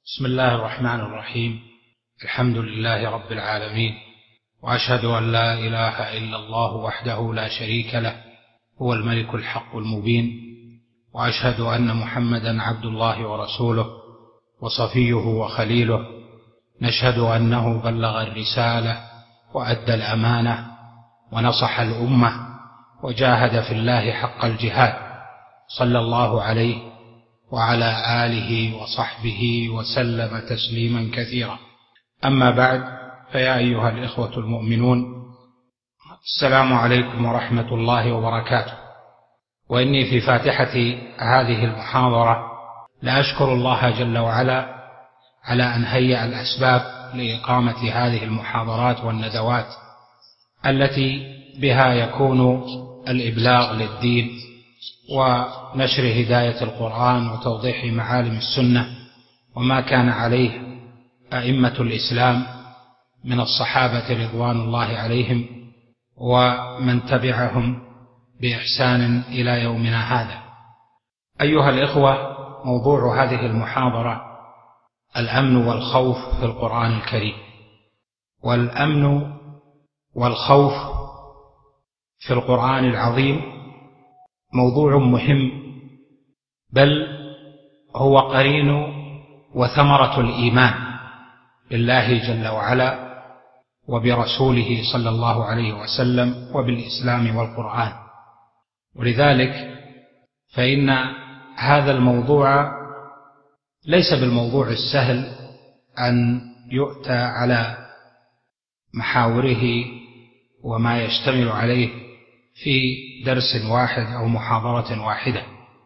بسم الله الرحمن الرحيم. الحمد لله رب العالمين، وأشهد أن لا إله إلا الله وحده لا شريك له، هو الملك الحق المبين، وأشهد أن محمدا عبد الله ورسوله وصفيه وخليله. نشهد أنه بلغ الرسالة وأدى الأمانة ونصح الأمة وجاهد في الله حق الجهاد، صلى الله عليه وعلى آله وصحبه وسلم تسليما كثيرا. أما بعد، فيا أيها الإخوة المؤمنون، السلام عليكم ورحمة الله وبركاته. وإني في فاتحة هذه المحاضرة لأشكر الله جل وعلا على أن هيأ الأسباب لإقامة هذه المحاضرات والندوات التي بها يكون الإبلاغ للدين ونشر هداية القرآن وتوضيح معالم السنة وما كان عليه أئمة الإسلام من الصحابة رضوان الله عليهم ومن تبعهم بإحسان إلى يومنا هذا. أيها الإخوة، موضوع هذه المحاضرة الأمن والخوف في القرآن الكريم. والأمن والخوف في القرآن العظيم موضوع مهم، بل هو قرين وثمرة الإيمان بالله جل وعلا وبرسوله صلى الله عليه وسلم وبالإسلام والقرآن. ولذلك فإن هذا الموضوع ليس بالموضوع السهل أن يؤتى على محاوره وما يشتمل عليه في درس واحد أو محاضرة واحدة،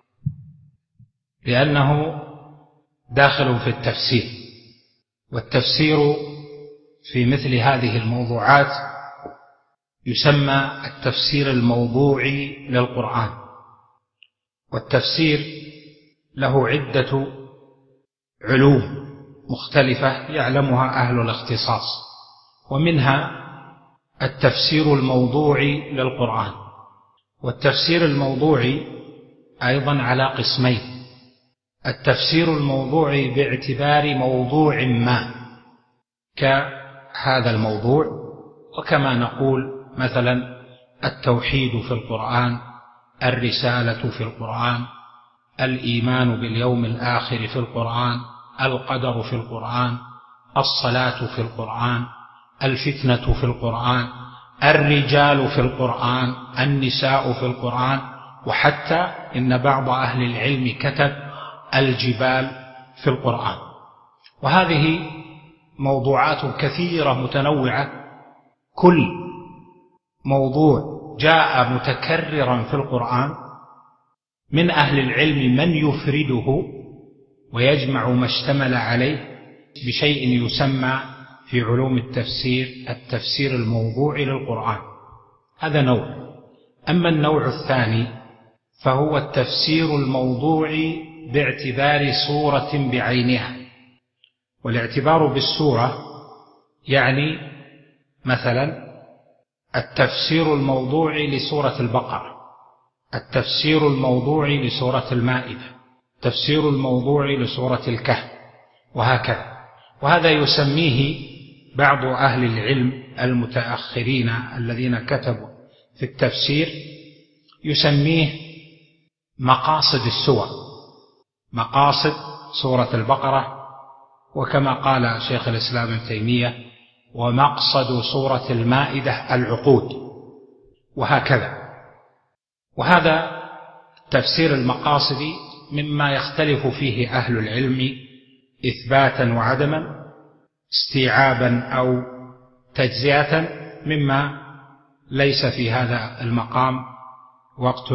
لأنه داخل في التفسير، والتفسير في مثل هذه الموضوعات يسمى التفسير الموضوعي للقرآن. والتفسير له عدة علوم مختلفة يعلمها أهل الاختصاص، ومنها التفسير الموضوعي للقرآن. والتفسير الموضوعي أيضا على قسمين: التفسير الموضوعي باعتبار موضوع ما كهذا الموضوع، وكما نقول مثلا التوحيد في القرآن، الرسالة في القرآن، الإيمان باليوم الآخر في القرآن، القدر في القرآن، الصلاة في القرآن، الفتنة في القرآن، الرجال في القرآن، النساء في القرآن، وحتى إن بعض أهل العلم كتب الجبال في القرآن. وهذه موضوعات كثيرة متنوعة، كل موضوع جاء متكررا في القرآن من أهل العلم من يفرده ويجمع ما اشتمل عليه بشيء يسمى في علوم التفسير التفسير الموضوعي للقرآن. هذا نوع. أما النوع الثاني فهو التفسير الموضوعي باعتبار سورة بعينها. والاعتبار بالسورة يعني مثلا التفسير الموضوعي لسورة البقرة، التفسير الموضوعي لسورة المائدة، التفسير الموضوعي لسورة الكهف، وهكذا. وهذا يسميه بعض أهل العلم المتأخرين الذين كتبوا في التفسير يسميه مقاصد السور، مقاصد سورة البقرة، وكما قال شيخ الإسلام ابن تيمية: ومقصد سورة المائدة العقود، وهكذا. وهذا تفسير المقاصد مما يختلف فيه أهل العلم إثباتا وعدما، استيعابا أو تجزئة، مما ليس في هذا المقام وقت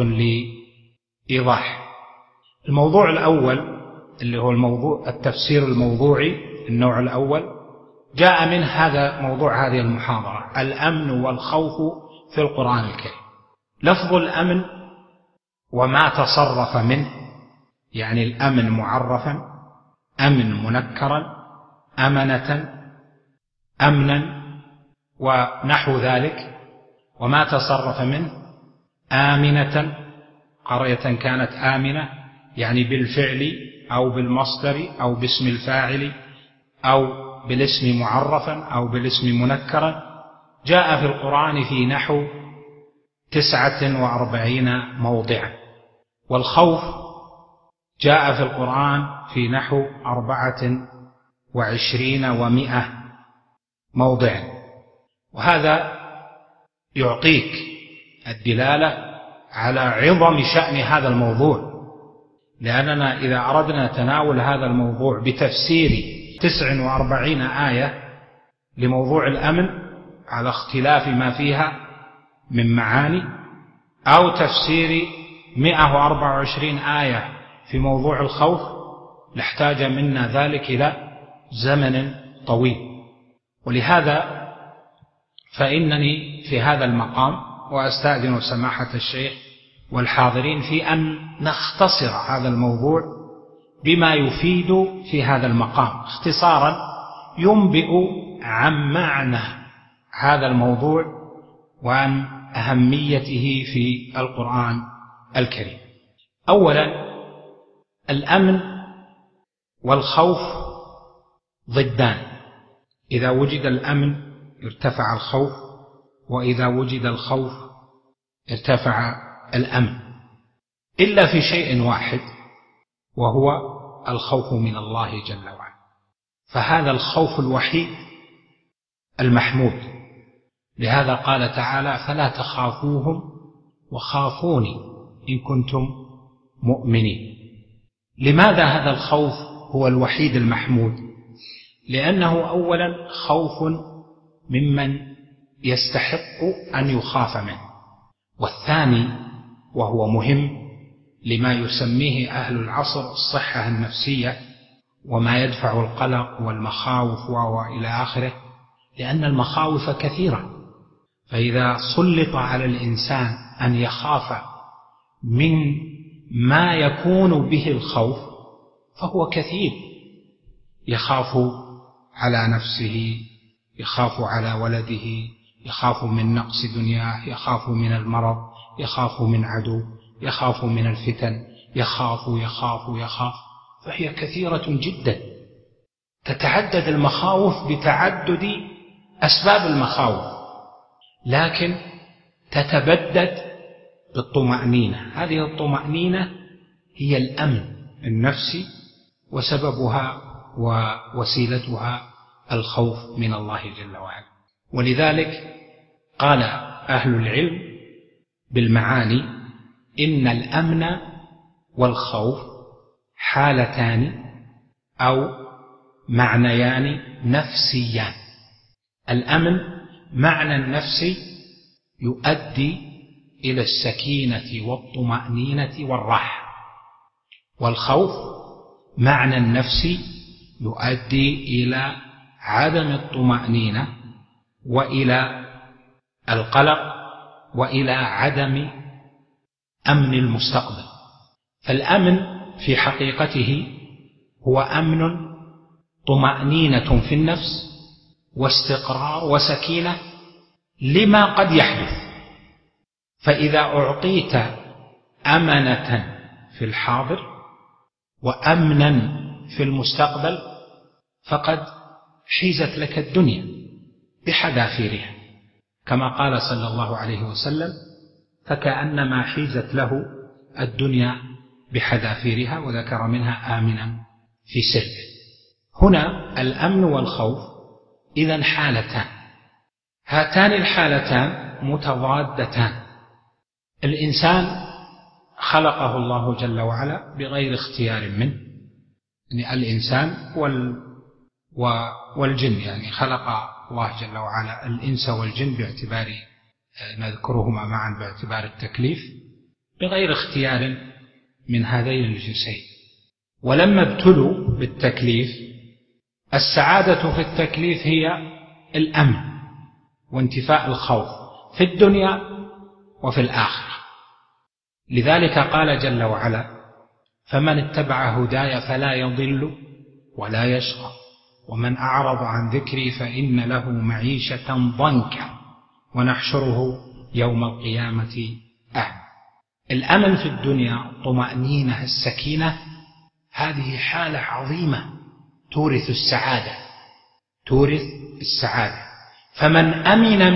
لإيضاح. الموضوع الأول اللي هو الموضوع التفسير الموضوعي، النوع الأول جاء من هذا موضوع هذه المحاضرة: الأمن والخوف في القرآن الكريم. لفظ الأمن وما تصرف منه، يعني الأمن معرفا، أمن منكرا، أمنة، أمنا ونحو ذلك، وما تصرف منه آمنة، قرية كانت آمنة يعني بالفعل أو بالمصدر أو باسم الفاعل أو بالاسم معرفا أو بالاسم منكرا جاء في القرآن في نحو 49 موضعا، والخوف جاء في القرآن في نحو 24 و100 موضعا. وهذا يعطيك الدلالة على عظم شأن هذا الموضوع، لأننا إذا أردنا تناول هذا الموضوع بتفسير 49 آية لموضوع الأمن على اختلاف ما فيها من معاني، أو تفسير 124 آية في موضوع الخوف، لاحتاج منا ذلك إلى زمن طويل. ولهذا فإنني في هذا المقام وأستأذن سماحة الشيخ والحاضرين في أن نختصر هذا الموضوع بما يفيد في هذا المقام اختصارا ينبئ عن معنى هذا الموضوع وعن أهميته في القرآن الكريم. أولا، الأمن والخوف ضدان، إذا وجد الأمن ارتفع الخوف، وإذا وجد الخوف ارتفع الأمن، إلا في شيء واحد وهو الخوف من الله جل وعلا، فهذا الخوف الوحيد المحمود. لهذا قال تعالى: فلا تخافوهم وخافوني إن كنتم مؤمنين. لماذا هذا الخوف هو الوحيد المحمود؟ لأنه أولا خوف ممن يستحق أن يخاف منه، والثاني وهو مهم لما يسميه أهل العصر الصحة النفسية وما يدفع القلق والمخاوف وإلى آخره، لأن المخاوف كثيرة، فإذا سلط على الإنسان أن يخاف من ما يكون به الخوف فهو كثير، يخاف على نفسه، يخاف على ولده، يخاف من نقص دنياه، يخاف من المرض، يخاف من عدو، يخاف من الفتن، يخاف، فهي كثيرة جدا. تتعدد المخاوف بتعدد أسباب المخاوف، لكن تتبدد بالطمأنينة. هذه الطمأنينة هي الأمن النفسي، وسببها ووسيلتها الخوف من الله جل وعلا. ولذلك قال أهل العلم بالمعاني: إن الأمن والخوف حالتان أو معنيان نفسيان. الأمن معنى نفسي يؤدي إلى السكينة والطمأنينة والراحة، والخوف معنى نفسي يؤدي إلى عدم الطمأنينة وإلى القلق وإلى عدم أمن المستقبل. فالأمن في حقيقته هو أمن طمأنينة في النفس واستقرار وسكينة لما قد يحدث. فإذا أعطيت أمنة في الحاضر وأمنا في المستقبل فقد حيزت لك الدنيا بحذافيرها، كما قال صلى الله عليه وسلم: فكأنما حيزت له الدنيا بحذافيرها، وذكر منها آمنا في سربه. هنا الأمن والخوف إذن حالتان، هاتان الحالتان متضادتان. الإنسان خلقه الله جل وعلا بغير اختيار منه، يعني الإنسان والجن، يعني خلق الله جل وعلا الإنس والجن باعتبار نذكرهما معا باعتبار التكليف بغير اختيار من هذين الجنسين. ولما ابتلوا بالتكليف، السعادة في التكليف هي الأمن وانتفاء الخوف في الدنيا وفي الآخرة. لذلك قال جل وعلا: فمن اتبع هداي فلا يضل ولا يشقى ومن أعرض عن ذكري فإن له معيشة ضنكا ونحشره يوم القيامة أعمى. الأمن في الدنيا، طمأنينة، السكينة، هذه حالة عظيمة تورث السعادة. فمن أمن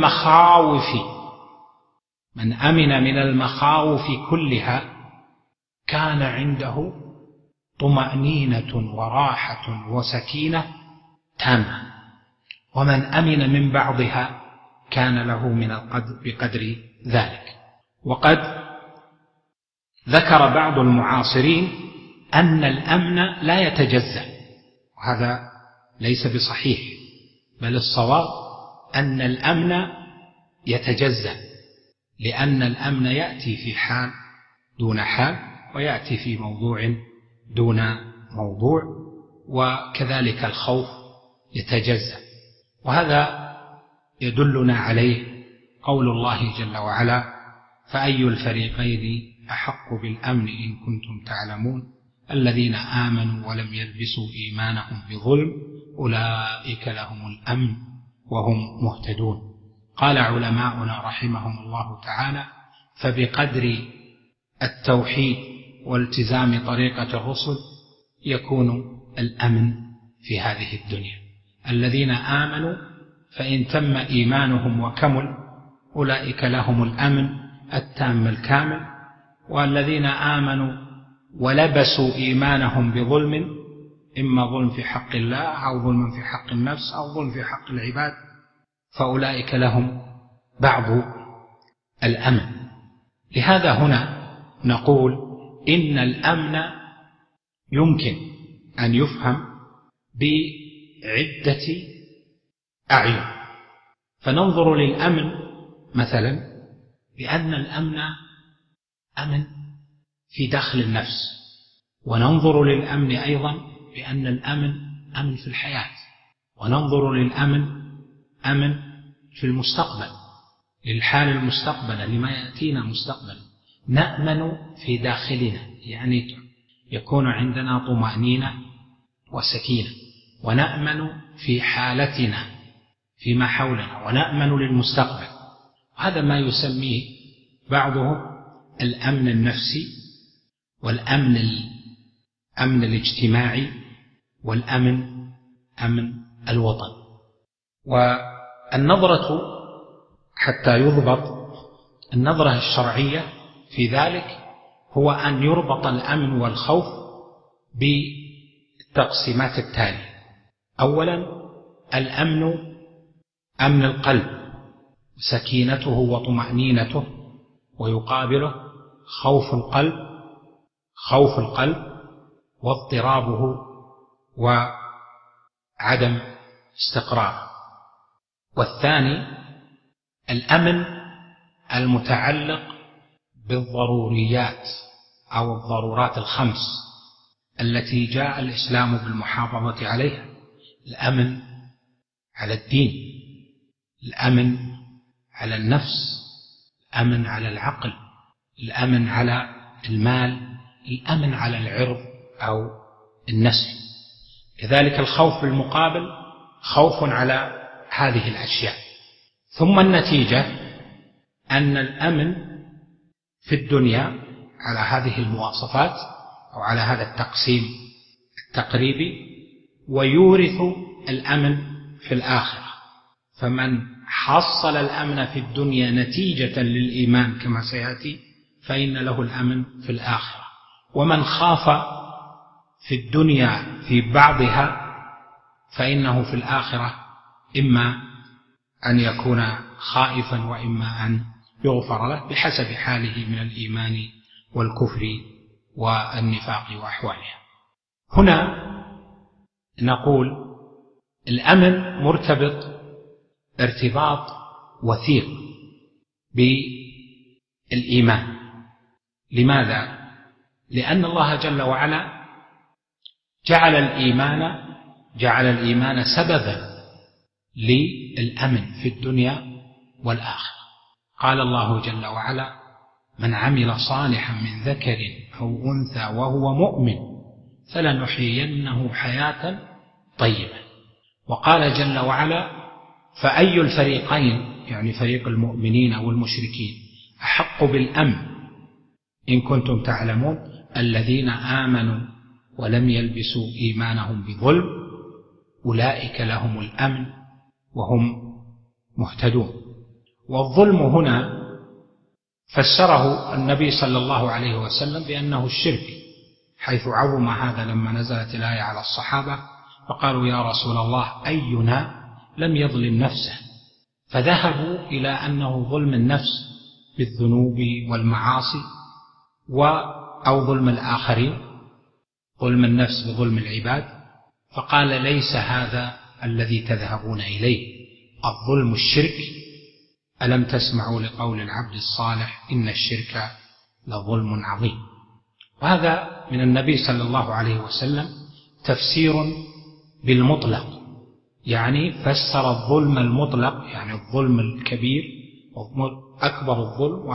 من المخاوف كلها كان عنده طمأنينة وراحة وسكينة تامة، ومن أمن من بعضها كان له بقدر ذلك. وقد ذكر بعض المعاصرين أن الأمن لا يتجزأ، وهذا ليس بصحيح، بل الصواب أن الأمن يتجزأ، لأن الأمن يأتي في حال دون حال، ويأتي في موضوع دون موضوع، وكذلك الخوف يتجزأ. وهذا يدلنا عليه قول الله جل وعلا: فأي الفريقين أحق بالأمن إن كنتم تعلمون الذين آمنوا ولم يلبسوا إيمانهم بظلم أولئك لهم الأمن وهم مهتدون. قال علماؤنا رحمهم الله تعالى: فبقدر التوحيد والتزام طريقة الرسل يكون الأمن في هذه الدنيا. الذين آمنوا فإن تم إيمانهم وكمل أولئك لهم الأمن التام الكامل، والذين آمنوا ولبسوا إيمانهم بظلم، إما ظلم في حق الله أو ظلم في حق النفس أو ظلم في حق العباد، فأولئك لهم بعض الأمن. لهذا هنا نقول إن الأمن يمكن أن يفهم بعدة أعين. فننظر للأمن مثلا بأن الأمن أمن في داخل النفس، وننظر للأمن أيضا بأن الأمن أمن في الحياة، وننظر للأمن أمن في المستقبل، للحال المستقبل لما يأتينا مستقبلا. نأمن في داخلنا، يعني يكون عندنا طمأنينة وسكينة، ونأمن في حالتنا فيما حولنا، ونأمن للمستقبل. هذا ما يسميه بعضهم الأمن النفسي، والأمن الاجتماعي، والأمن أمن الوطن. والنظرة حتى يضبط النظرة الشرعية في ذلك هو أن يربط الأمن والخوف بالتقسيمات التالية: أولا الأمن أمن القلب سكينته وطمأنينته، ويقابله خوف القلب واضطرابه وعدم استقراره. والثاني الأمن المتعلق بالضروريات أو الضرورات الخمس التي جاء الإسلام بالمحافظة عليها: الأمن على الدين، الأمن على النفس، الأمن على العقل، الأمن على المال، الأمن على العرض أو النسل. كذلك الخوف بالمقابل خوف على هذه الأشياء. ثم النتيجة أن الأمن في الدنيا على هذه المواصفات أو على هذا التقسيم التقريبي، ويورث الأمن في الآخرة. فمن حصل الأمن في الدنيا نتيجة للإيمان كما سيأتي فإن له الأمن في الآخرة. ومن خاف في الدنيا في بعضها فإنه في الآخرة إما أن يكون خائفا وإما أن يغفر له بحسب حاله من الإيمان والكفر والنفاق وأحوالها. هنا نقول الأمن مرتبط ارتباط وثيق بالإيمان. لماذا؟ لأن الله جل وعلا جعل الإيمان سببا للأمن في الدنيا والآخرة. قال الله جل وعلا: من عمل صالحا من ذكر أو أنثى وهو مؤمن فلنحيينه حياة طيبة. وقال جل وعلا: فأي الفريقين، يعني فريق المؤمنين والمشركين، أحق بالأمن إن كنتم تعلمون الذين آمنوا ولم يلبسوا إيمانهم بظلم أولئك لهم الأمن وهم مهتدون. والظلم هنا فسره النبي صلى الله عليه وسلم بأنه الشرك، حيث عظم هذا لما نزلت الآية على الصحابة فقالوا يا رسول الله أينا لم يظلم نفسه، فذهبوا إلى أنه ظلم النفس بالذنوب والمعاصي أو ظلم الآخرين، ظلم النفس بظلم العباد، فقال ليس هذا الذي تذهبون إليه، الظلم الشرك، ألم تسمعوا لقول العبد الصالح إن الشرك لظلم عظيم. وهذا من النبي صلى الله عليه وسلم تفسير بالمطلق، يعني فسر الظلم المطلق، يعني الظلم الكبير أكبر الظلم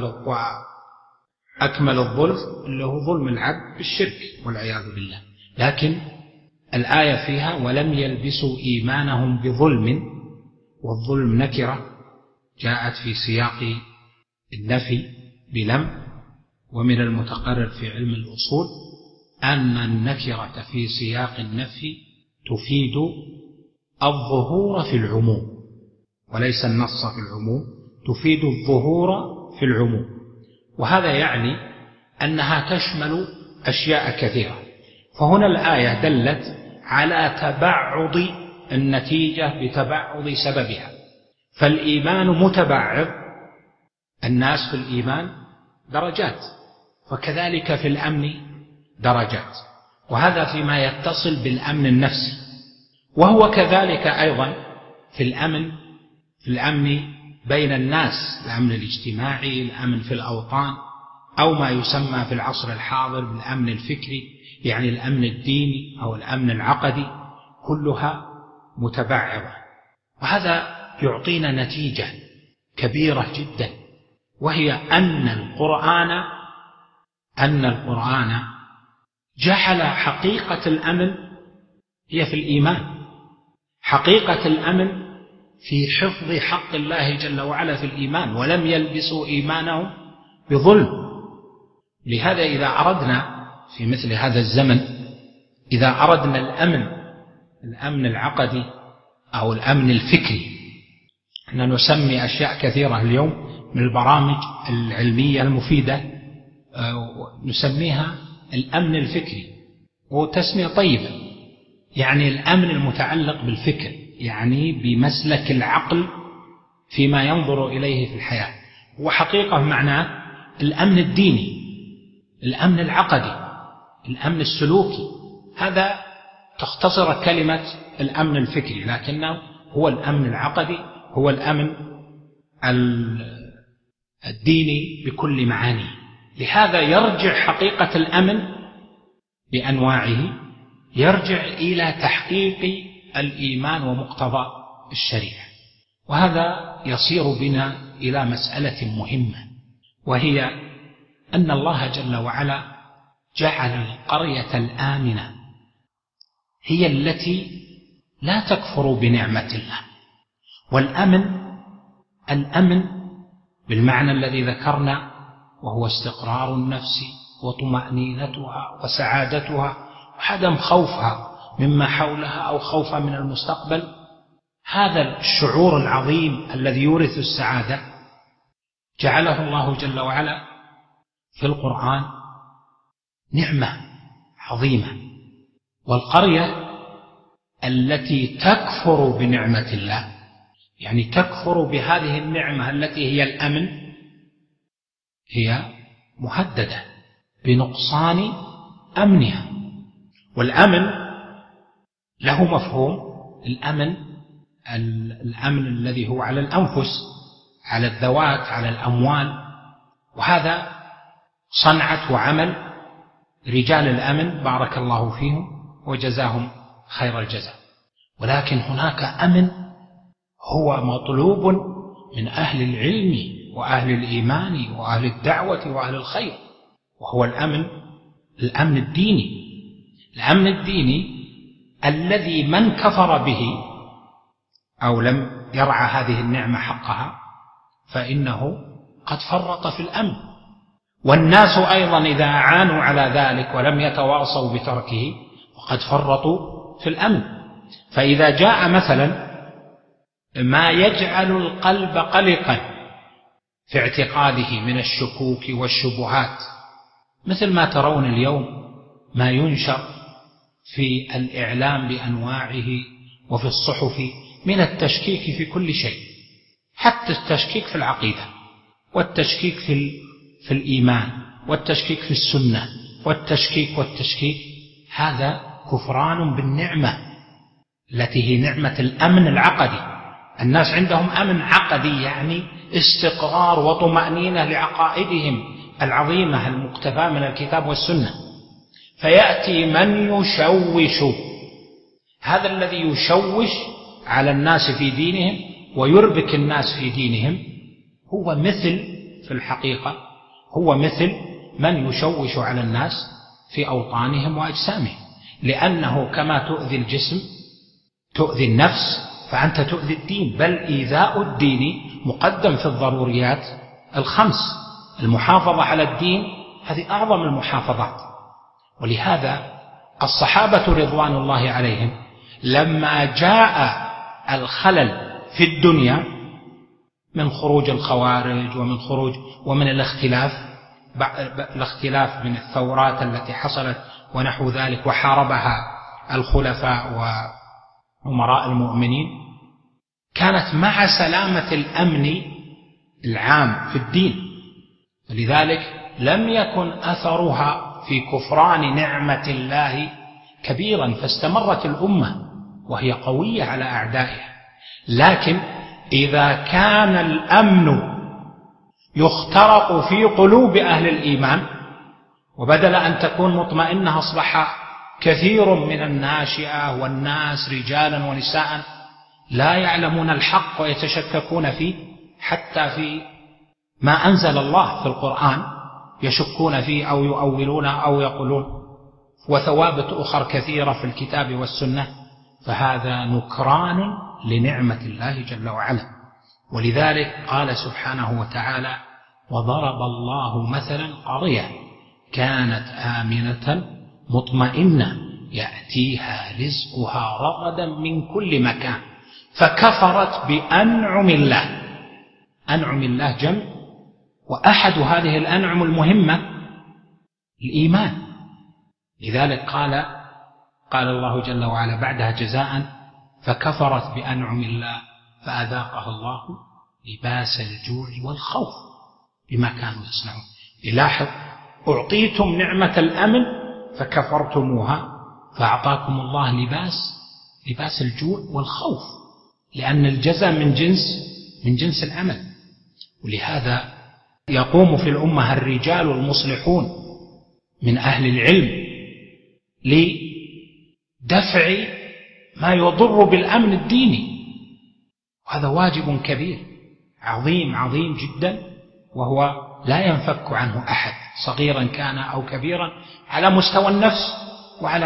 وأكمل الظلم اللي هو ظلم العبد بالشرك والعياذ بالله. لكن الآية فيها ولم يلبسوا إيمانهم بظلم، والظلم نكرة جاءت في سياق النفي بلم، ومن المتقرر في علم الأصول أن النكرة في سياق النفي تفيد الظهور في العموم وليس النص في العموم، تفيد الظهور في العموم، وهذا يعني أنها تشمل أشياء كثيرة. فهنا الآية دلت على تبعض النتيجة بتبعض سببها، فالإيمان متبعض، الناس في الإيمان درجات، وكذلك في الأمن درجات، وهذا فيما يتصل بالأمن النفسي، وهو كذلك أيضا في الأمن بين الناس، الأمن الاجتماعي، الأمن في الأوطان، أو ما يسمى في العصر الحاضر بالأمن الفكري، يعني الأمن الديني أو الأمن العقدي، كلها متبعضة. وهذا يعطينا نتيجة كبيرة جدا، وهي أن القرآن جعل حقيقة الأمن هي في الإيمان، حقيقة الأمن في حفظ حق الله جل وعلا في الإيمان، ولم يلبسوا إيمانهم بظلم. لهذا إذا أردنا في مثل هذا الزمن، إذا أردنا الأمن العقدي أو الأمن الفكري، أننا نسمي أشياء كثيرة اليوم من البرامج العلمية المفيدة نسميها الأمن الفكري، وتسمية طيبة، يعني الأمن المتعلق بالفكر، يعني بمسلك العقل فيما ينظر إليه في الحياة، وحقيقة معناه الأمن الديني، الأمن العقدي، الأمن السلوكي. هذا تختصر كلمة الأمن الفكري، لكنه هو الأمن العقدي، هو الأمن الديني بكل معانيه. لهذا يرجع حقيقة الأمن بأنواعه يرجع إلى تحقيق الإيمان ومقتضى الشريعة. وهذا يصير بنا إلى مسألة مهمة، وهي أن الله جل وعلا جعل القرية الآمنة هي التي لا تكفر بنعمة الله. والأمن بالمعنى الذي ذكرنا، وهو استقرار النفس وطمأنينتها وسعادتها وعدم خوفها مما حولها أو خوفها من المستقبل، هذا الشعور العظيم الذي يورث السعادة جعله الله جل وعلا في القرآن نعمة عظيمة. والقرية التي تكفر بنعمة الله، يعني تكفر بهذه النعمة التي هي الأمن، هي مهددة بنقصان أمنها. والأمن له مفهوم، الأمن الذي هو على الأنفس، على الذوات، على الأموال، وهذا صنعة وعمل رجال الأمن بارك الله فيهم وجزاهم خير الجزاء. ولكن هناك أمن هو مطلوب من أهل العلم وأهل الإيمان وأهل الدعوة وأهل الخير، وهو الأمن الديني. الأمن الديني الذي من كفر به أو لم يرعى هذه النعمة حقها فإنه قد فرط في الأمن. والناس أيضا إذا أعانوا على ذلك ولم يتواصوا بتركه وقد فرطوا في الأمن. فإذا جاء مثلا ما يجعل القلب قلقا في اعتقاده من الشكوك والشبهات، مثل ما ترون اليوم ما ينشر في الإعلام بأنواعه وفي الصحف من التشكيك في كل شيء، حتى التشكيك في العقيدة، والتشكيك في الإيمان، والتشكيك في السنة، والتشكيك هذا كفران بالنعمة التي هي نعمة الأمن العقدي. الناس عندهم أمن عقدي، يعني استقرار وطمأنينة لعقائدهم العظيمة المقتفاة من الكتاب والسنة. فيأتي من يشوش، هذا الذي يشوش على الناس في دينهم ويربك الناس في دينهم هو مثل، في الحقيقة هو مثل من يشوش على الناس في أوطانهم وأجسامهم، لأنه كما تؤذي الجسم تؤذي النفس فأنت تؤذي الدين، بل إيذاء الدين مقدم في الضروريات الخمس. المحافظة على الدين هذه أعظم المحافظات. ولهذا الصحابة رضوان الله عليهم لما جاء الخلل في الدنيا من خروج الخوارج ومن الاختلاف من الثورات التي حصلت ونحو ذلك، وحاربها الخلفاء وأمراء المؤمنين، كانت مع سلامة الأمن العام في الدين. لذلك لم يكن أثرها في كفران نعمة الله كبيرا، فاستمرت الأمة وهي قوية على أعدائها. لكن إذا كان الأمن يخترق في قلوب أهل الإيمان، وبدل أن تكون مطمئنة أصبح كثير من الناشئة والناس رجالا ونساء لا يعلمون الحق ويتشككون فيه، حتى في ما أنزل الله في القرآن يشكون فيه أو يؤولون أو يقولون، وثوابت أخر كثيرة في الكتاب والسنة، فهذا نكران لنعمة الله جل وعلا. ولذلك قال سبحانه وتعالى: وضرب الله مثلا قرية كانت آمنة مطمئنة يأتيها رزقها رغدا من كل مكان فكفرت بأنعم الله. أنعم الله جمع، وأحد هذه الأنعم المهمة الإيمان. لذلك قال الله جل وعلا بعدها جزاء: فكفرت بأنعم الله فأذاقها الله لباس الجوع والخوف بما كانوا يصنعون. يلاحظ: أعطيتم نعمة الأمن فكفرتموها فأعطاكم الله لباس الجوع والخوف، لأن الجزاء من جنس العمل. ولهذا يقوم في الأمة الرجال المصلحون من أهل العلم لدفع ما يضر بالأمن الديني، وهذا واجب كبير عظيم جدا، وهو لا ينفك عنه أحد صغيرا كان أو كبيرا، على مستوى النفس وعلى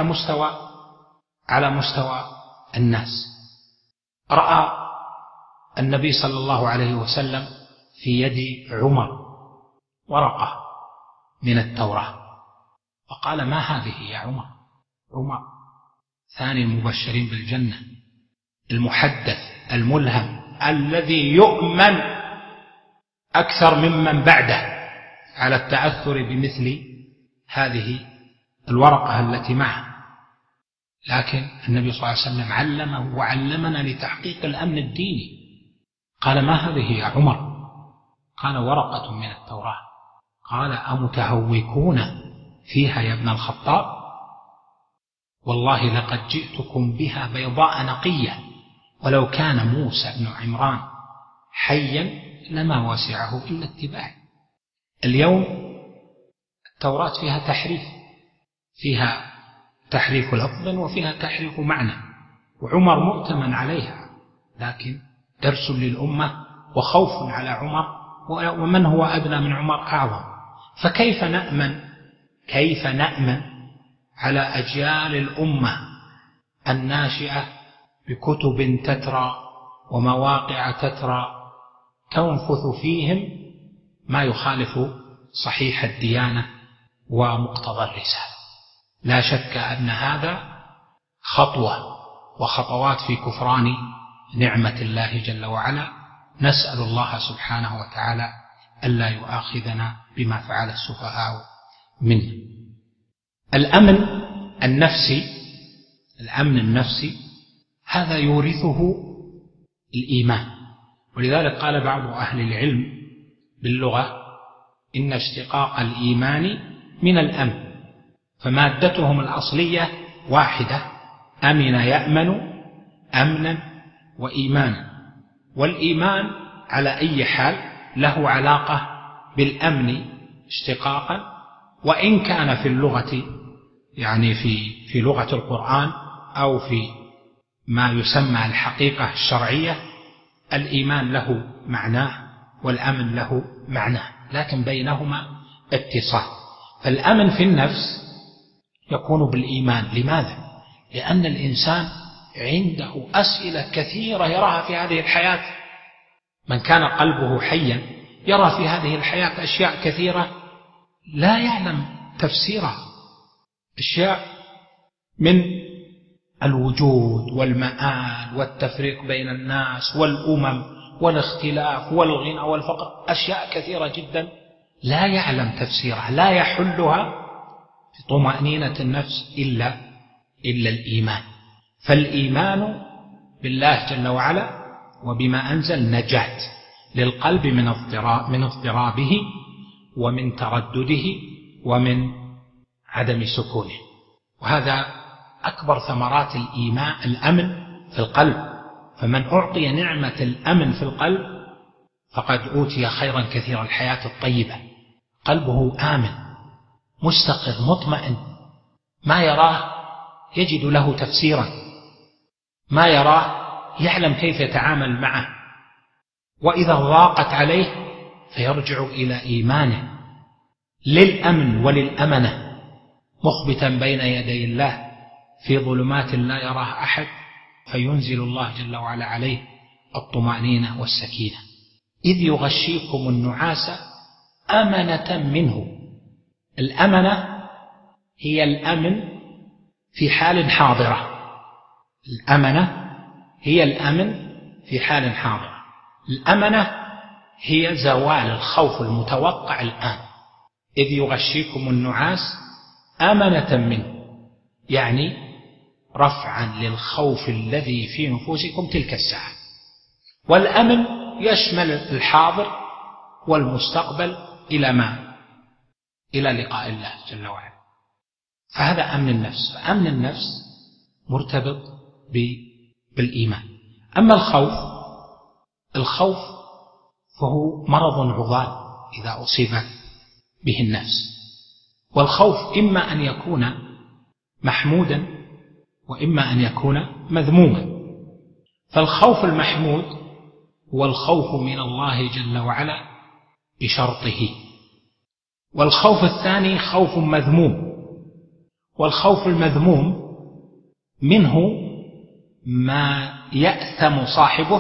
مستوى الناس. رأى النبي صلى الله عليه وسلم في يد عمر ورقة من التوراة، فقال: ما هذه يا عمر؟ عمر ثاني المبشرين بالجنة، المحدث الملهم الذي يؤمن أكثر ممن بعده على التأثر بمثل هذه الورقة التي معه. لكن النبي صلى الله عليه وسلم علمه وعلمنا لتحقيق الأمن الديني. قال: ما هذه يا عمر؟ قال: ورقة من التوراة. قال: أمتهوكون فيها يا ابن الخطاب؟ والله لقد جئتكم بها بيضاء نقية، ولو كان موسى بن عمران حيا لما وسعه إلا اتباعي. اليوم التوراة فيها تحريف لفظ وفيها تحريف معنى، وعمر مؤتمن عليها، لكن درس للأمة وخوف على عمر، ومن هو أدنى من عمر أعظم. فكيف نأمن على أجيال الأمة الناشئة بكتب تترى ومواقع تترى تنفث فيهم ما يخالف صحيح الديانة ومقتضى الرسالة. لا شك أن هذا خطوة وخطوات في كفران نعمة الله جل وعلا. نسأل الله سبحانه وتعالى ألا يؤاخذنا بما فعل السفهاء منه. الأمن النفسي هذا يورثه الإيمان، ولذلك قال بعض أهل العلم باللغة إن اشتقاق الإيمان من الأمن، فمادتهم الأصلية واحدة: أمن يأمن أمنا وإيمانا. والإيمان على أي حال له علاقة بالأمن اشتقاقا، وإن كان في اللغة يعني في لغة القرآن أو في ما يسمى الحقيقة الشرعية الإيمان له معناه والأمن له معناه، لكن بينهما اتصال. فالأمن في النفس يكون بالإيمان. لماذا؟ لأن الإنسان عنده أسئلة كثيرة يراها في هذه الحياة. من كان قلبه حيا يرى في هذه الحياة أشياء كثيرة لا يعلم تفسيرها، أشياء من الوجود والمآل والتفريق بين الناس والأمم والاختلاف والغنى والفقر، أشياء كثيرة جدا لا يعلم تفسيرها، لا يحلها في طمأنينة النفس إلا الإيمان. فالإيمان بالله جل وعلا وبما أنزل نجاة للقلب من اضطرابه ومن تردده ومن عدم سكونه. وهذا أكبر ثمرات الأمن في القلب. فمن أعطي نعمة الأمن في القلب فقد أوتي خيرا كثيرا، الحياة الطيبة. قلبه آمن مستقر مطمئن، ما يراه يجد له تفسيرا، ما يراه يعلم كيف يتعامل معه، وإذا ضاقت عليه فيرجع إلى إيمانه للأمن وللأمنة، مخبتا بين يدي الله في ظلمات لا يراه أحد، فينزل الله جل وعلا عليه الطمأنينة والسكينة. إذ يغشيكم النعاس أمنة منه. الأمنة هي الأمن في حال حاضرة. الأمنة هي الأمن في حال حاضرة. الأمنة هي زوال الخوف المتوقع الآن. إذ يغشيكم النعاس أمنة منه، يعني رفعا للخوف الذي في نفوسكم تلك الساعة. والأمن يشمل الحاضر والمستقبل إلى لقاء الله جل وعلا. فهذا أمن النفس. فأمن النفس مرتبط بالإيمان. أما الخوف فهو مرض عضال إذا أصيب به النفس. والخوف إما أن يكون محمودا وإما أن يكون مذموما. فالخوف المحمود هو الخوف من الله جل وعلا بشرطه، والخوف الثاني خوف مذموم. والخوف المذموم منه ما يأثم صاحبه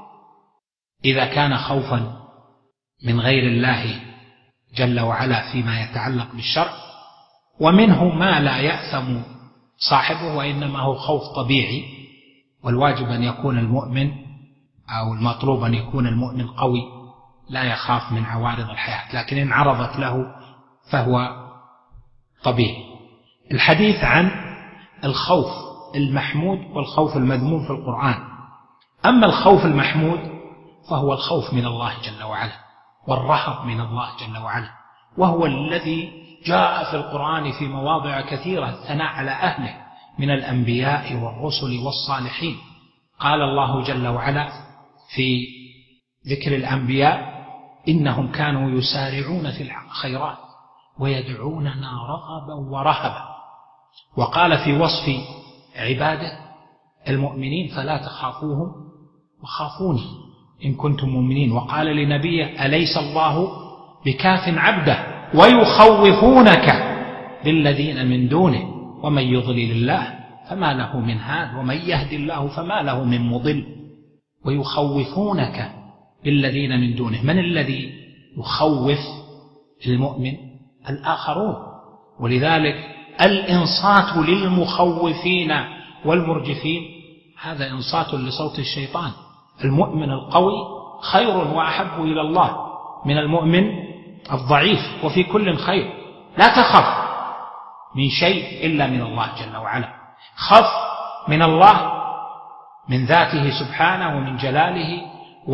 إذا كان خوفا من غير الله جل وعلا فيما يتعلق بالشرع، ومنه ما لا يأثم صاحبه وإنما هو خوف طبيعي. والواجب أن يكون المؤمن أو المطلوب أن يكون المؤمن قوي لا يخاف من عوارض الحياة، لكن إن عرضت له فهو طبيعي. الحديث عن الخوف المحمود والخوف المذموم في القرآن. أما الخوف المحمود فهو الخوف من الله جل وعلا والرهب من الله جل وعلا، وهو الذي جاء في القرآن في مواضع كثيرة الثناء على أهله من الأنبياء والرسل والصالحين. قال الله جل وعلا في ذكر الأنبياء: إنهم كانوا يسارعون في الخيرات ويدعوننا رغبا ورهبا. وقال في وصف عباده المؤمنين: فلا تخافوهم وخافوني إن كنتم مؤمنين. وقال لنبيه: أليس الله بكاف عبده ويخوفونك بالذين من دونه ومن يضلل الله فما له من هاد ومن يهدي الله فما له من مضل. ويخوفونك بالذين من دونه. من الذي يخوف المؤمن الآخرون. ولذلك الإنصات للمخوفين والمرجفين هذا إنصات لصوت الشيطان. المؤمن القوي خير وأحب إلى الله من المؤمن الضعيف، وفي كل خير. لا تخف من شيء إلا من الله جل وعلا. خف من الله، من ذاته سبحانه ومن جلاله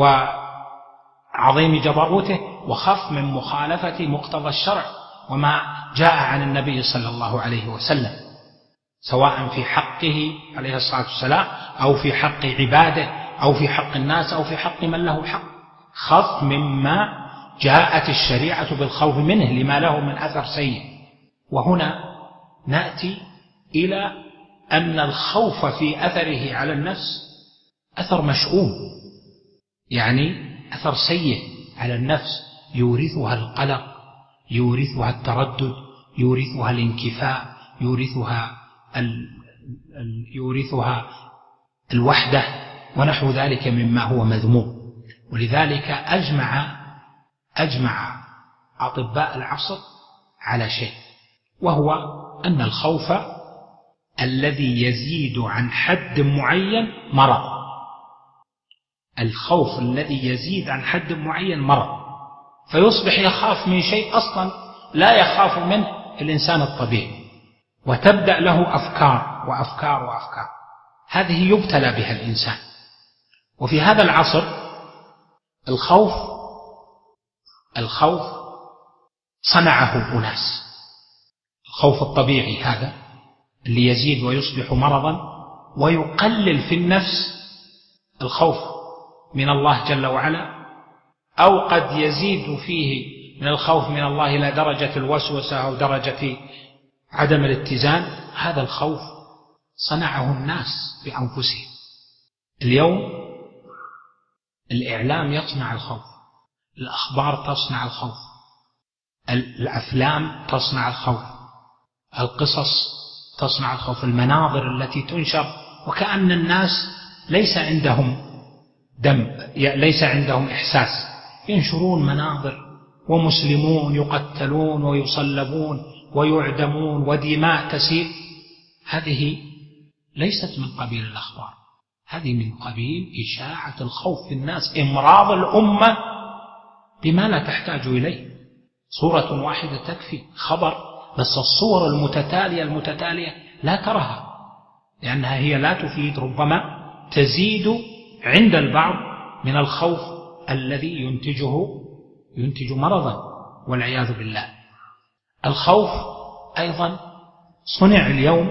وعظيم جبروته، وخف من مخالفة مقتضى الشرع وما جاء عن النبي صلى الله عليه وسلم، سواء في حقه عليه الصلاة والسلام أو في حق عباده أو في حق الناس أو في حق من له حق. خف مما جاءت الشريعة بالخوف منه لما له من أثر سيء. وهنا نأتي إلى أن الخوف في أثره على النفس أثر مشؤوم، يعني أثر سيء على النفس، يورثها القلق، يورثها التردد، يورثها الانكفاء، يورثها الوحدة ونحو ذلك مما هو مذموم. ولذلك أجمع أطباء العصر على شيء، وهو أن الخوف الذي يزيد عن حد معين مرض. الخوف الذي يزيد عن حد معين مرض، فيصبح يخاف من شيء أصلا لا يخاف منه الإنسان الطبيعي، وتبدأ له أفكار وأفكار وأفكار، هذه يبتلى بها الإنسان. وفي هذا العصر الخوف صنعه أناس. الخوف الطبيعي هذا اللي يزيد ويصبح مرضا ويقلل في النفس الخوف من الله جل وعلا، أو قد يزيد فيه من الخوف من الله إلى درجة الوسوسة أو درجة عدم الاتزان. هذا الخوف صنعه الناس بأنفسهم. اليوم الإعلام يصنع الخوف، الأخبار تصنع الخوف، الأفلام تصنع الخوف، القصص تصنع الخوف، المناظر التي تنشر، وكأن الناس ليس عندهم ليس عندهم إحساس، ينشرون مناظر ومسلمون يقتلون ويصلبون ويعدمون ودماء تسيل. هذه ليست من قبيل الأخبار، هذه من قبيل إشاعة الخوف في الناس، إمراض الأمة بما لا تحتاج إليه. صورة واحدة تكفي، خبر، بس الصور المتتالية لا ترها، لأنها هي لا تفيد، ربما تزيد عند البعض من الخوف الذي ينتج مرضا والعياذ بالله. الخوف أيضا صنع اليوم،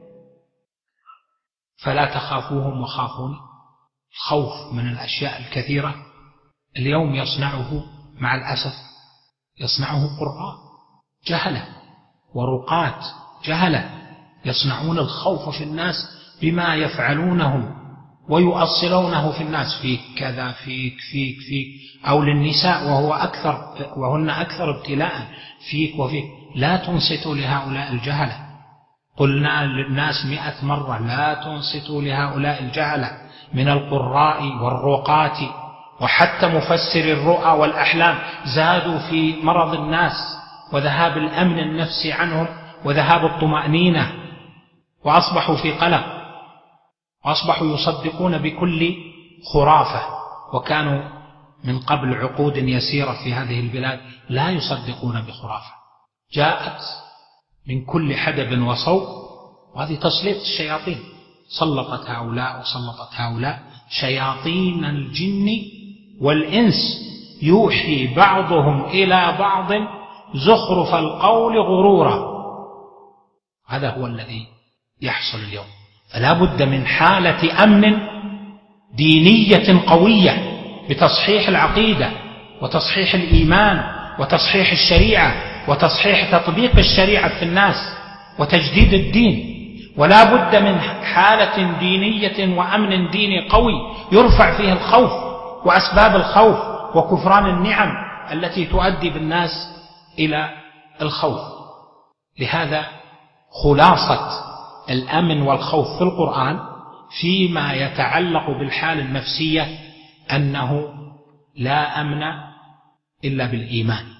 فلا تخافوهم وخافوني. الخوف من الأشياء الكثيرة اليوم يصنعه مع الأسف يصنعه قراء جهلة ورقاة جهلة، يصنعون الخوف في الناس بما يفعلونه ويؤصلونه في الناس، فيك كذا، فيك فيك فيك، أو للنساء وهن أكثر ابتلاء، فيك وفيك. لا تنصتوا لهؤلاء الجهلة، قلنا للناس 100 مرة لا تنصتوا لهؤلاء الجهلة من القراء والرقاة، وحتى مفسر الرؤى والأحلام زادوا في مرض الناس وذهاب الأمن النفسي عنهم وذهاب الطمأنينة، وأصبحوا في قلق، وأصبحوا يصدقون بكل خرافة، وكانوا من قبل عقود يسيرة في هذه البلاد لا يصدقون بخرافة، جاءت من كل حدب وصوب، وهذه تسليط الشياطين، سلطت هؤلاء وسلطت هؤلاء، شياطين الجن والإنس يوحي بعضهم إلى بعض زخرف القول غرورا. هذا هو الذي يحصل اليوم. فلا بد من حالة أمن دينية قوية بتصحيح العقيدة وتصحيح الإيمان وتصحيح الشريعة وتصحيح تطبيق الشريعة في الناس وتجديد الدين. ولا بد من حالة دينية وأمن ديني قوي يرفع فيه الخوف وأسباب الخوف وكفران النعم التي تؤدي بالناس إلى الخوف. لهذا خلاصة الأمن والخوف في القرآن فيما يتعلق بالحال النفسية أنه لا أمن إلا بالإيمان،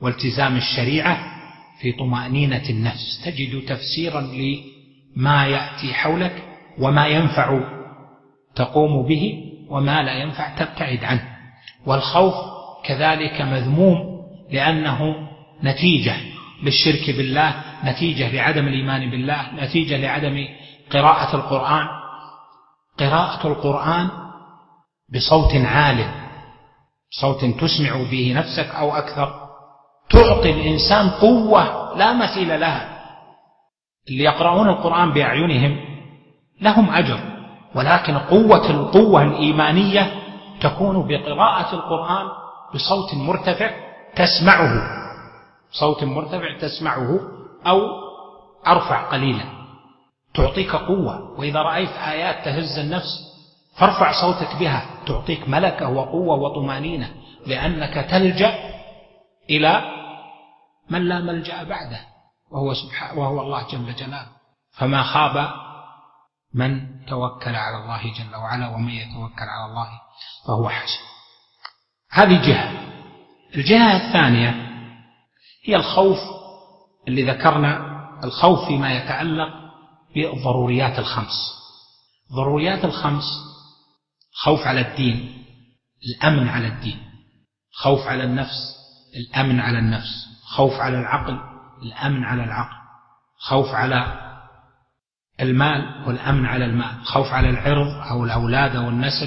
والتزام الشريعة في طمأنينة النفس، تجد تفسيرا لما يأتي حولك، وما ينفع تقوم به وما لا ينفع تبتعد عنه. والخوف كذلك مذموم، لأنه نتيجة للشرك بالله، نتيجة لعدم الإيمان بالله، نتيجة لعدم قراءة القرآن. قراءة القرآن بصوت عال، صوت تسمع به نفسك أو أكثر، تعطي الإنسان قوة لا مثيل لها. اللي يقرؤون القرآن بأعينهم لهم أجر، ولكن القوة الإيمانية تكون بقراءة القرآن بصوت مرتفع تسمعه أو أرفع قليلا، تعطيك قوة. وإذا رأيت آيات تهز النفس فارفع صوتك بها، تعطيك ملكة وقوة وطمانينة، لأنك تلجأ إلى من لا ملجأ بعده، وهو الله جل جلاله. فما خاب من توكل على الله جل وعلا، ومن يتوكل على الله فهو حسبه. هذه جهة. الجهة الثانية هي الخوف اللي ذكرنا، الخوف فيما يتعلق بالضروريات الخمس. ضروريات الخمس: خوف على الدين، الأمن على الدين، خوف على النفس، الأمن على النفس، خوف على العقل، الأمن على العقل، خوف على المال والأمن على المال، خوف على العرض أو الأولاد والنسل،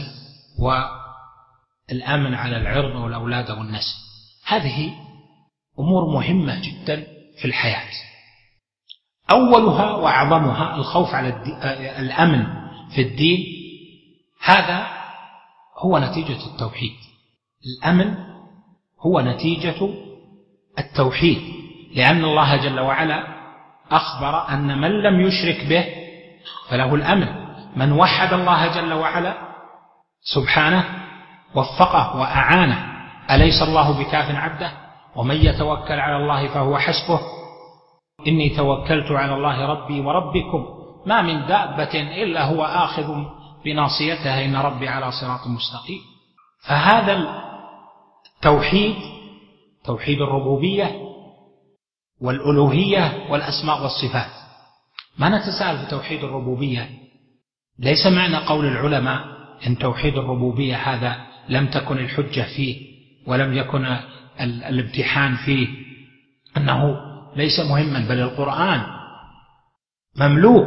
والأمن على العرض والأولاد والنسل. هذه أمور مهمة جدا في الحياة. أولها وأعظمها الخوف على الأمن في الدين. هذا هو نتيجة التوحيد. الأمن هو نتيجة التوحيد، لأن الله جل وعلا أخبر أن من لم يشرك به فله الأمن. من وحد الله جل وعلا سبحانه وفقه وأعانه. أليس الله بكاف عبده؟ ومن يتوكل على الله فهو حسبه. إني توكلت على الله ربي وربكم ما من دابة إلا هو آخذ بناصيتها إن ربي على صراط مستقيم. فهذا التوحيد، توحيد الربوبية والألوهية والأسماء والصفات. ما نتساءل في توحيد الربوبية، ليس معنى قول العلماء إن توحيد الربوبية هذا لم تكن الحجة فيه ولم يكن الامتحان فيه أنه ليس مهما، بل القرآن مملوء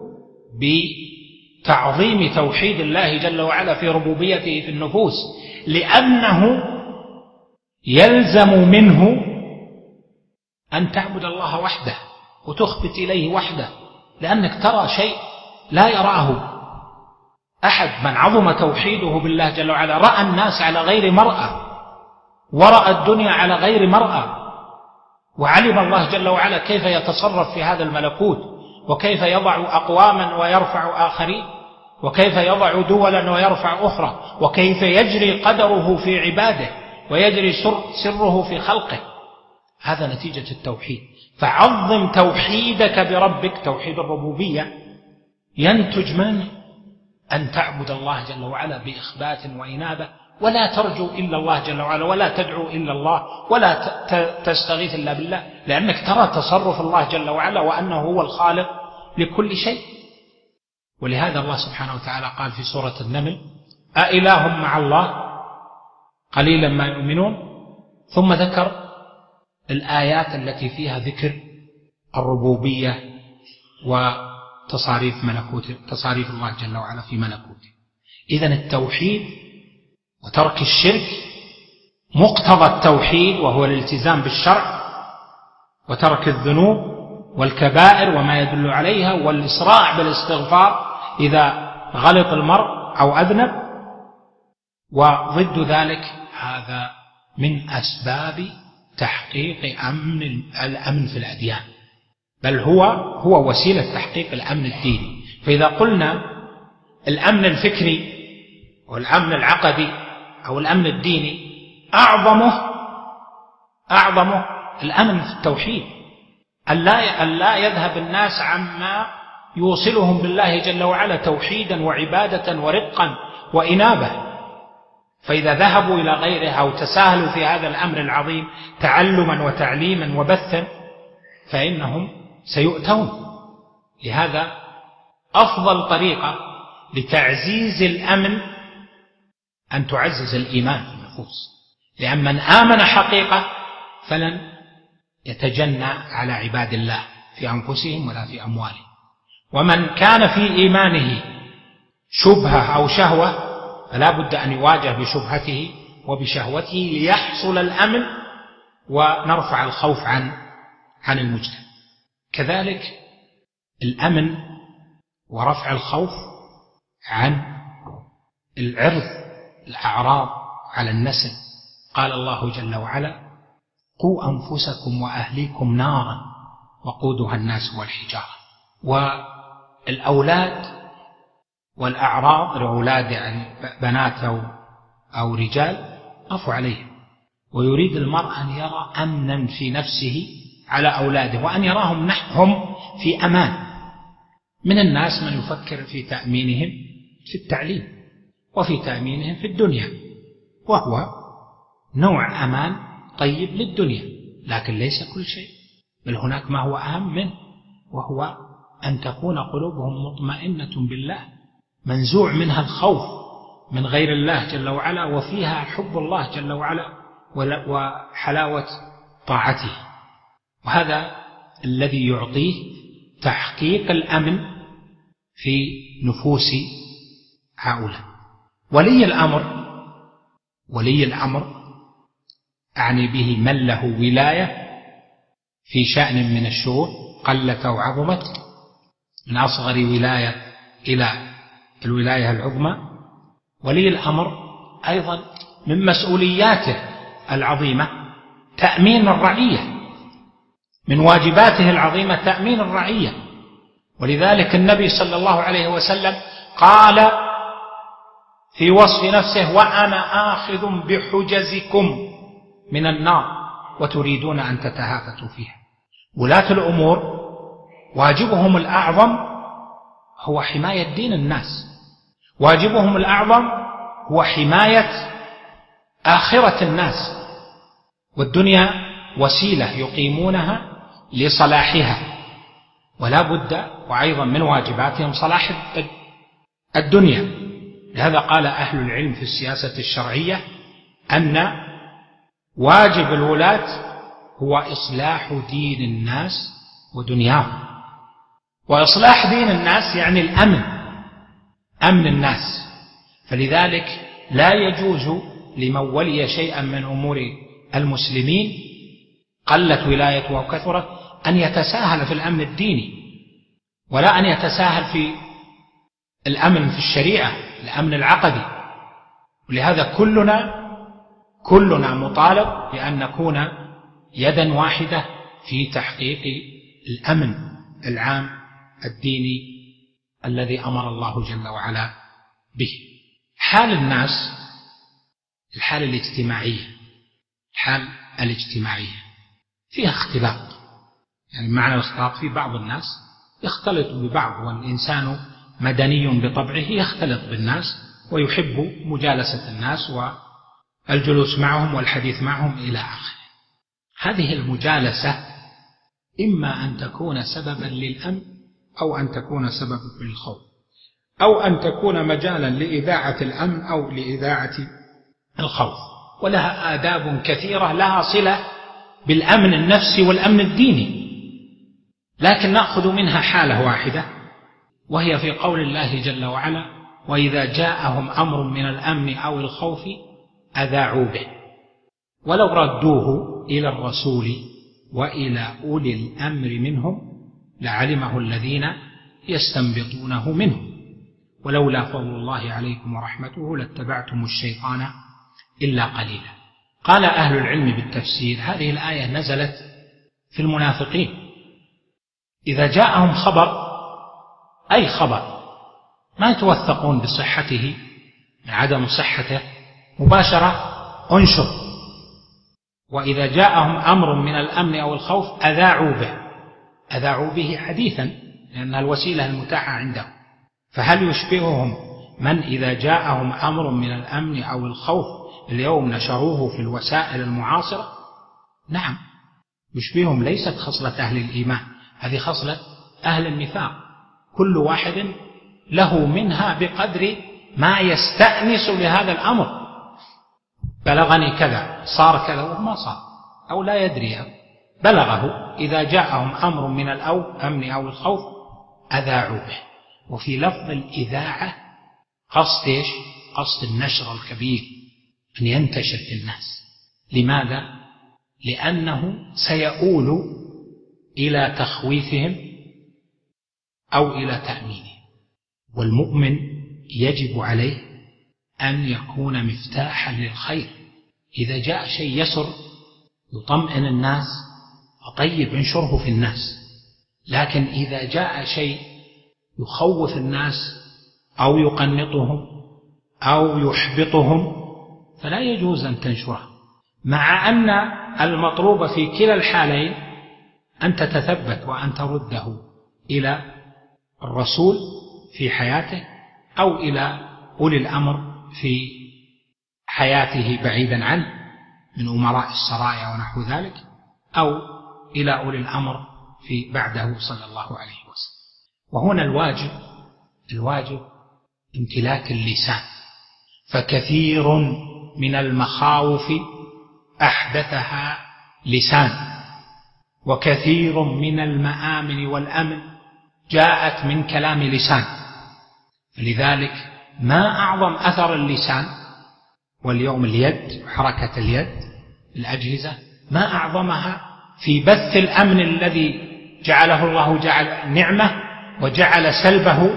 بتعظيم توحيد الله جل وعلا في ربوبيته في النفوس، لأنه يلزم منه أن تعبد الله وحده وتخبت إليه وحده، لأنك ترى شيء لا يراه أحد. من عظم توحيده بالله جل وعلا رأى الناس على غير مرأى، ورأى الدنيا على غير مرأى، وعلم الله جل وعلا كيف يتصرف في هذا الملكوت، وكيف يضع أقواما ويرفع آخرين، وكيف يضع دولا ويرفع أخرى، وكيف يجري قدره في عباده ويجري سره في خلقه. هذا نتيجة التوحيد. فعظم توحيدك بربك، توحيد الربوبية، ينتج منه أن تعبد الله جل وعلا بإخبات وإنابة، ولا ترجو إلا الله جل وعلا، ولا تدعو إلا الله، ولا تستغيث إلا بالله، لأنك ترى تصرف الله جل وعلا وأنه هو الخالق لكل شيء. ولهذا الله سبحانه وتعالى قال في سورة النمل: أإله مع الله قليلا ما يؤمنون. ثم ذكر الآيات التي فيها ذكر الربوبية وتصاريف تصاريف الله جل وعلا في ملكوته. إذن التوحيد وترك الشرك مقتضى التوحيد، وهو الالتزام بالشرع، وترك الذنوب والكبائر وما يدل عليها، والإسراع بالاستغفار إذا غلط المرء أو أذنب. وضد ذلك هذا من أسباب تحقيق الأمن في الأديان، بل هو وسيلة تحقيق الأمن الديني. فإذا قلنا الأمن الفكري والأمن العقدي أو الأمن الديني، أعظمه الأمن في التوحيد، أن لا يذهب الناس عما يوصلهم بالله جل وعلا توحيدا وعبادة ورقا وإنابة. فإذا ذهبوا إلى غيرها أو تساهلوا في هذا الأمر العظيم تعلما وتعليما وبثا فإنهم سيؤتون. لهذا أفضل طريقة لتعزيز الأمن أن تعزز الإيمان في النفوس، لأن من آمن حقيقة فلن يتجنى على عباد الله في أنفسهم ولا في أموالهم. ومن كان في إيمانه شبهة أو شهوة فلا بد أن يواجه بشبهته وبشهوته ليحصل الأمن ونرفع الخوف عن المجتمع. كذلك الأمن ورفع الخوف عن العرض الأعراض على النسل. قال الله جل وعلا: قوا أنفسكم وأهليكم نارا وقودها الناس والحجارة. والأولاد والأعراض الأولاد يعني بنات أو رجال عفوا عليهم، ويريد المرء أن يرى أمنا في نفسه على أولاده وأن يراهم هم في أمان. من الناس من يفكر في تأمينهم في التعليم وفي تأمينهم في الدنيا، وهو نوع أمان طيب للدنيا، لكن ليس كل شيء، بل هناك ما هو أهم منه، وهو أن تكون قلوبهم مطمئنة بالله منزوع منها الخوف من غير الله جل وعلا، وفيها حب الله جل وعلا وحلاوة طاعته. وهذا الذي يعطيه تحقيق الأمن في نفوس هؤلاء. ولي الأمر أعني به من له ولاية في شأن من الشؤون قلت أو عظمت، من أصغر ولاية إلى الولاية العظمى. ولي الأمر أيضا من مسؤولياته العظيمة تأمين الرعية، من واجباته العظيمة تأمين الرعية. ولذلك النبي صلى الله عليه وسلم قال في وصف نفسه: وأنا آخذ بحجزكم من النار وتريدون أن تتهافتوا فيها. ولاة الأمور واجبهم الأعظم هو حماية دين الناس، واجبهم الأعظم هو حماية آخرة الناس، والدنيا وسيلة يقيمونها لصلاحها، ولا بد وأيضا من واجباتهم صلاح الدنيا. لهذا قال أهل العلم في السياسة الشرعية أن واجب الولاة هو إصلاح دين الناس ودنياهم. وإصلاح دين الناس يعني الأمن، أمن الناس. فلذلك لا يجوز لمن ولي شيئا من أمور المسلمين قلت ولايته أو كثرت أن يتساهل في الأمن الديني، ولا أن يتساهل في الأمن في الشريعة، الأمن العقدي. ولهذا كلنا مطالب بأن نكون يدا واحدة في تحقيق الأمن العام الديني الذي أمر الله جل وعلا به. حال الناس الحال الاجتماعية فيها اختلاط، يعني معنى الاختلاط في بعض الناس يختلط ببعض، والإنسان مدني بطبعه يختلط بالناس ويحب مجالسة الناس والجلوس معهم والحديث معهم إلى آخره. هذه المجالسة إما أن تكون سببا للأمن أو أن تكون سببا للخوف، أو أن تكون مجالا لإذاعة الأمن أو لإذاعة الخوف. ولها آداب كثيرة لها صلة بالأمن النفسي والأمن الديني، لكن نأخذ منها حالة واحدة، وهي في قول الله جل وعلا: وإذا جاءهم أمر من الأمن أو الخوف أذاعوا به ولو ردوه إلى الرسول وإلى أولي الأمر منهم لعلمه الذين يستنبطونه منهم ولولا فضل الله عليكم ورحمته لاتبعتم الشيطان إلا قليلا. قال أهل العلم بالتفسير: هذه الآية نزلت في المنافقين. إذا جاءهم خبر، أي خبر ما يتوثقون بصحته من عدم صحته، مباشرة انشر. وإذا جاءهم أمر من الأمن أو الخوف أذاعوا به حديثا، لأنها الوسيلة المتاحة عندهم. فهل يشبههم من إذا جاءهم أمر من الأمن أو الخوف اليوم نشروه في الوسائل المعاصرة. نعم، يشبههم ليست خصلة أهل الإيمان، هذه خصلة أهل النفاق، كل واحد له منها بقدر ما يستأنس لهذا الأمر. بلغني كذا، صار كذا وما صار، أو لا يدري، بلغه إذا جاءهم أمر من الأمن أو الخوف أذاعوا به. وفي لفظ الإذاعة قصد إيش؟ قصد النشر الكبير، أن ينتشر في الناس. لماذا؟ لأنه سيؤول إلى تخويفهم أو إلى تأمينهم. والمؤمن يجب عليه أن يكون مفتاحا للخير. إذا جاء شيء يسر يطمئن الناس طيب انشره في الناس، لكن إذا جاء شيء يخوف الناس أو يقنطهم أو يحبطهم فلا يجوز أن تنشره، مع أن المطلوب في كلا الحالين أن تتثبت وأن ترده إلى الرسول في حياته أو إلى أولي الأمر في حياته بعيدا عنه من أمراء السرايا ونحو ذلك، أو إلى أولي الأمر في بعده صلى الله عليه وسلم. وهنا الواجب امتلاك اللسان، فكثير من المخاوف أحدثها لسان، وكثير من المآمن والأمن جاءت من كلام لسان. فلذلك ما أعظم أثر اللسان، واليوم اليد وحركة اليد الأجهزة ما أعظمها في بث الأمن الذي جعله الله جعل نعمة وجعل سلبه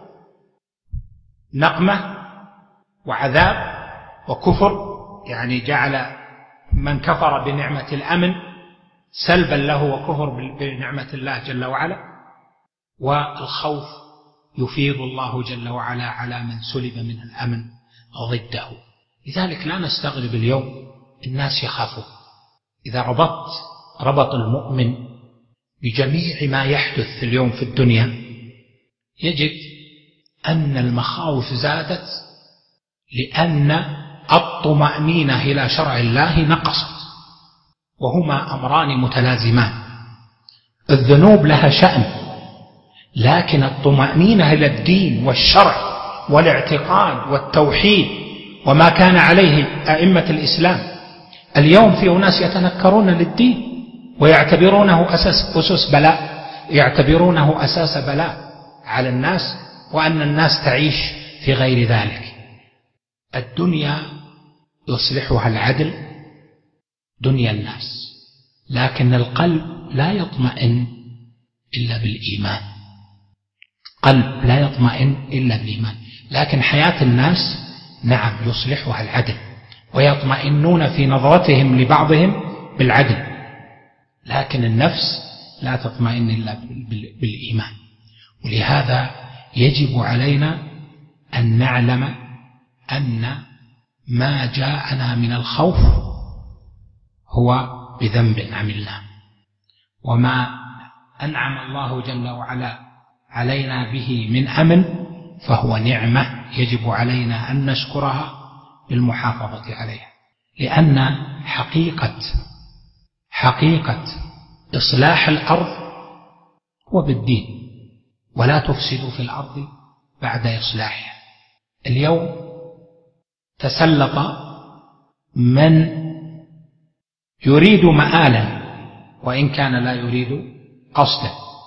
نقمة وعذاب وكفر، يعني جعل من كفر بنعمة الأمن سلبا له وكفر بنعمة الله جل وعلا. والخوف يفيض الله جل وعلا على من سلب من الأمن ضده. لذلك لا نستغرب اليوم الناس يخافون. إذا ربط المؤمن بجميع ما يحدث اليوم في الدنيا يجد أن المخاوف زادت، لأن الطمأنينة إلى شرع الله نقصت، وهما أمران متلازمان. الذنوب لها شأن، لكن الطمأنينة إلى الدين والشرع والاعتقاد والتوحيد وما كان عليه أئمة الإسلام. اليوم في ناس يتنكرون للدين ويعتبرونه أساس بلاء، يعتبرونه أساس بلاء على الناس، وأن الناس تعيش في غير ذلك. الدنيا يصلحها العدل، دنيا الناس، لكن القلب لا يطمئن إلا بالإيمان. قلب لا يطمئن إلا بالإيمان، لكن حياة الناس نعم يصلحها العدل، ويطمئنون في نظرتهم لبعضهم بالعدل، لكن النفس لا تطمئن إلا بالإيمان. ولهذا يجب علينا أن نعلم أن ما جاءنا من الخوف هو بذنب عملناه، وما أنعم الله جل وعلا علينا به من أمن فهو نعمة يجب علينا أن نشكرها بالمحافظة عليها. لأن حقيقة إصلاح الأرض هو بالدين، ولا تفسدوا في الأرض بعد إصلاحها. اليوم تسلط من يريد مآلا وإن كان لا يريد قصدا،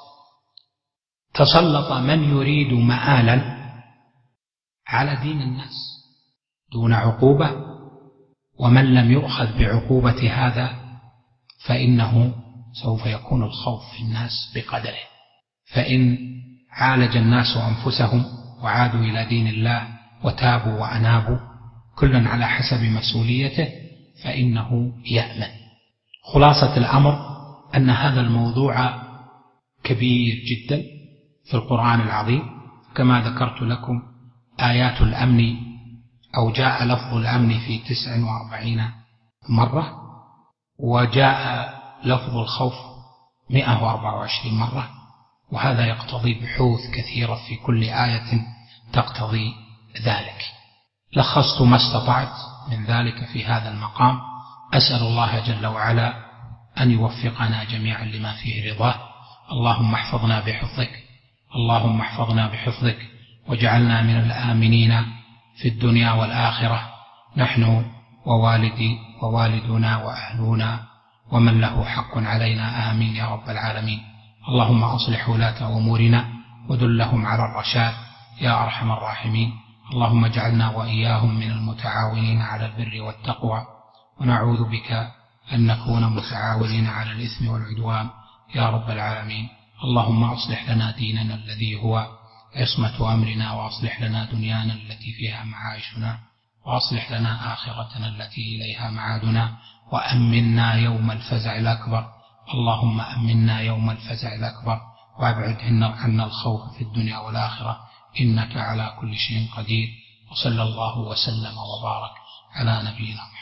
تسلط من يريد مآلا على دين الناس دون عقوبة، ومن لم يؤخذ بعقوبة هذا فإنه سوف يكون الخوف في الناس بقدره. فإن عالج الناس أنفسهم وعادوا إلى دين الله وتابوا وأنابوا كلا على حسب مسؤوليته فإنه يأمن. خلاصة الأمر أن هذا الموضوع كبير جدا في القرآن العظيم، كما ذكرت لكم آيات الأمن أو جاء لفظ الأمن في 49 مرة، وجاء لفظ الخوف 124 مرة، وهذا يقتضي بحوث كثيرة في كل آية تقتضي ذلك. لخصت ما استطعت من ذلك في هذا المقام. أسأل الله جل وعلا أن يوفقنا جميعا لما فيه رضاه. اللهم احفظنا بحفظك، اللهم احفظنا بحفظك، واجعلنا من الآمنين في الدنيا والآخرة، نحن ووالدنا وأهلنا ومن له حق علينا، آمين يا رب العالمين. اللهم أصلح ولاة أمورنا ودلهم على الرشاد يا أرحم الراحمين. اللهم اجعلنا وإياهم من المتعاونين على البر والتقوى، ونعوذ بك أن نكون متعاونين على الإثم والعدوان يا رب العالمين. اللهم أصلح لنا ديننا الذي هو عصمة أمرنا، وأصلح لنا دنيانا التي فيها معاشنا، وأصلح لنا آخرتنا التي إليها معادنا، وأمنا يوم الفزع الأكبر. اللهم أمنا يوم الفزع الأكبر، وأبعد عنا الخوف في الدنيا والآخرة، إنك على كل شيء قدير. وصلى الله وسلم وبارك على نبينا